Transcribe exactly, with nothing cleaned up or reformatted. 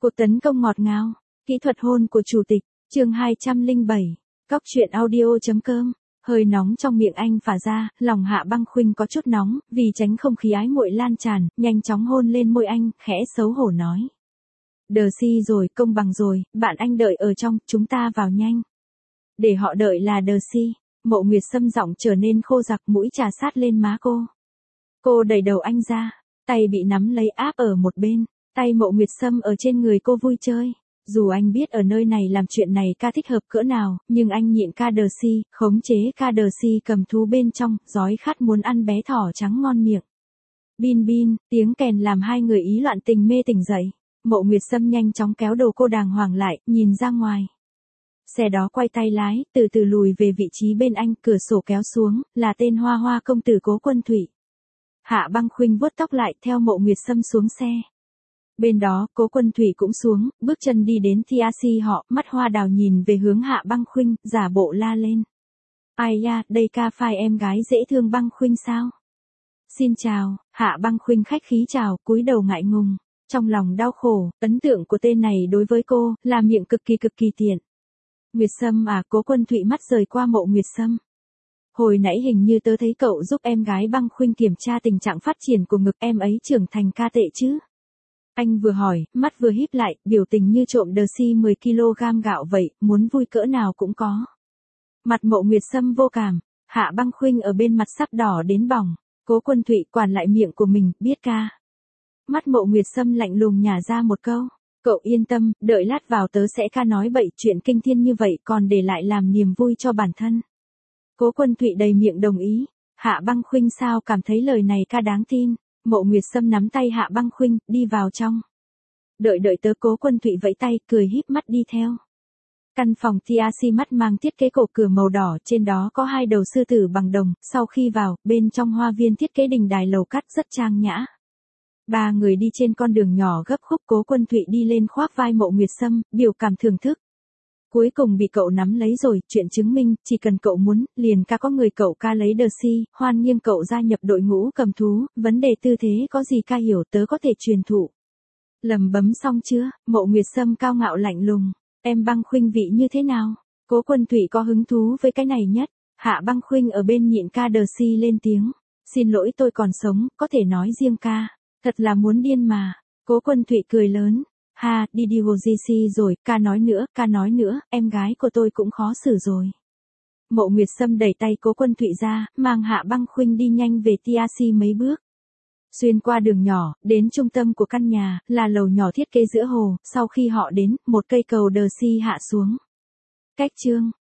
Cuộc tấn công ngọt ngào, kỹ thuật hôn của chủ tịch, chương hai trăm lẻ bảy, Cóc truyện audio.com. Hơi nóng trong miệng anh phả ra, lòng Hạ Băng Khuynh có chút nóng, vì tránh không khí ái muội lan tràn, nhanh chóng hôn lên môi anh, khẽ xấu hổ nói. Đờ si rồi, công bằng rồi, bạn anh đợi ở trong, chúng ta vào nhanh. Để họ đợi là đờ si. Mộ Nguyệt Sâm giọng trở nên khô rặc, mũi trà sát lên má cô. Cô đẩy đầu anh ra, tay bị nắm lấy áp ở một bên, tay Mộ Nguyệt Sâm ở trên người cô vui chơi. Dù anh biết ở nơi này làm chuyện này ca thích hợp cỡ nào, nhưng anh nhịn ca đờ si, khống chế ca đờ si cầm thú bên trong, rói khát muốn ăn bé thỏ trắng ngon miệng. Bin bin, tiếng kèn làm hai người ý loạn tình mê tỉnh dậy. Mộ Nguyệt Sâm nhanh chóng kéo đồ cô đàng hoàng lại, nhìn ra ngoài. Xe đó quay tay lái, từ từ lùi về vị trí bên anh, cửa sổ kéo xuống, là tên Hoa Hoa công tử Cố Quân Thụy. Hạ Băng Khuynh vuốt tóc lại, theo Mộ Nguyệt Sâm xuống xe. Bên đó, Cố Quân Thụy cũng xuống, bước chân đi đến tê a xê họ, mắt hoa đào nhìn về hướng Hạ Băng Khuynh, giả bộ la lên. Ai da, đây ca phai em gái dễ thương Băng Khuynh sao? Xin chào, Hạ Băng Khuynh khách khí chào, cúi đầu ngại ngùng. Trong lòng đau khổ, ấn tượng của tên này đối với cô, là miệng cực kỳ cực kỳ tiện. Nguyệt Sâm à, Cố Quân Thụy mắt rời qua Mộ Nguyệt Sâm. Hồi nãy hình như tớ thấy cậu giúp em gái Băng Khuynh kiểm tra tình trạng phát triển của ngực em ấy trưởng thành ca tệ chứ? Anh vừa hỏi, mắt vừa híp lại, biểu tình như trộm đờ si mười ki lô gam gạo vậy, muốn vui cỡ nào cũng có. Mặt Mộ Nguyệt Sâm vô cảm, Hạ Băng Khuynh ở bên mặt sắp đỏ đến bỏng. Cố Quân Thụy quản lại miệng của mình, biết ca. Mắt Mộ Nguyệt Sâm lạnh lùng nhả ra một câu. Cậu yên tâm, đợi lát vào tớ sẽ ca nói bậy chuyện kinh thiên như vậy còn để lại làm niềm vui cho bản thân. Cố Quân Thụy đầy miệng đồng ý. Hạ Băng Khuynh sao cảm thấy lời này ca đáng tin. Mộ Nguyệt Sâm nắm tay Hạ Băng Khuynh, đi vào trong. Đợi đợi tớ. Cố Quân Thụy vẫy tay, cười híp mắt đi theo. Căn phòng tê a xê mắt mang thiết kế cổ cửa màu đỏ, trên đó có hai đầu sư tử bằng đồng, sau khi vào, bên trong hoa viên thiết kế đình đài lầu cắt rất trang nhã. Ba người đi trên con đường nhỏ gấp khúc, Cố Quân Thụy đi lên khoác vai Mộ Nguyệt Sâm, biểu cảm thưởng thức. Cuối cùng bị cậu nắm lấy rồi, chuyện chứng minh, chỉ cần cậu muốn, liền ca có người cậu ca lấy đờ si, hoan nghênh cậu gia nhập đội ngũ cầm thú, vấn đề tư thế có gì ca hiểu tớ có thể truyền thụ. Lầm bấm xong chưa? Mộ Nguyệt Sâm cao ngạo lạnh lùng, em Băng Khuynh vị như thế nào? Cố Quân Thụy có hứng thú với cái này nhất. Hạ Băng Khuynh ở bên nhịn ca đờ si lên tiếng. Xin lỗi tôi còn sống, có thể nói riêng ca. Thật là muốn điên mà. Cố Quân Thụy cười lớn. Ha, đi đi hồ di si rồi, ca nói nữa, ca nói nữa, em gái của tôi cũng khó xử rồi. Mộ Nguyệt Sâm đẩy tay Cố Quân Thụy ra, mang Hạ Băng Khuynh đi nhanh về tê a xê mấy bước. Xuyên qua đường nhỏ, đến trung tâm của căn nhà, là lầu nhỏ thiết kế giữa hồ, sau khi họ đến, một cây cầu đờ si hạ xuống. Cách chương.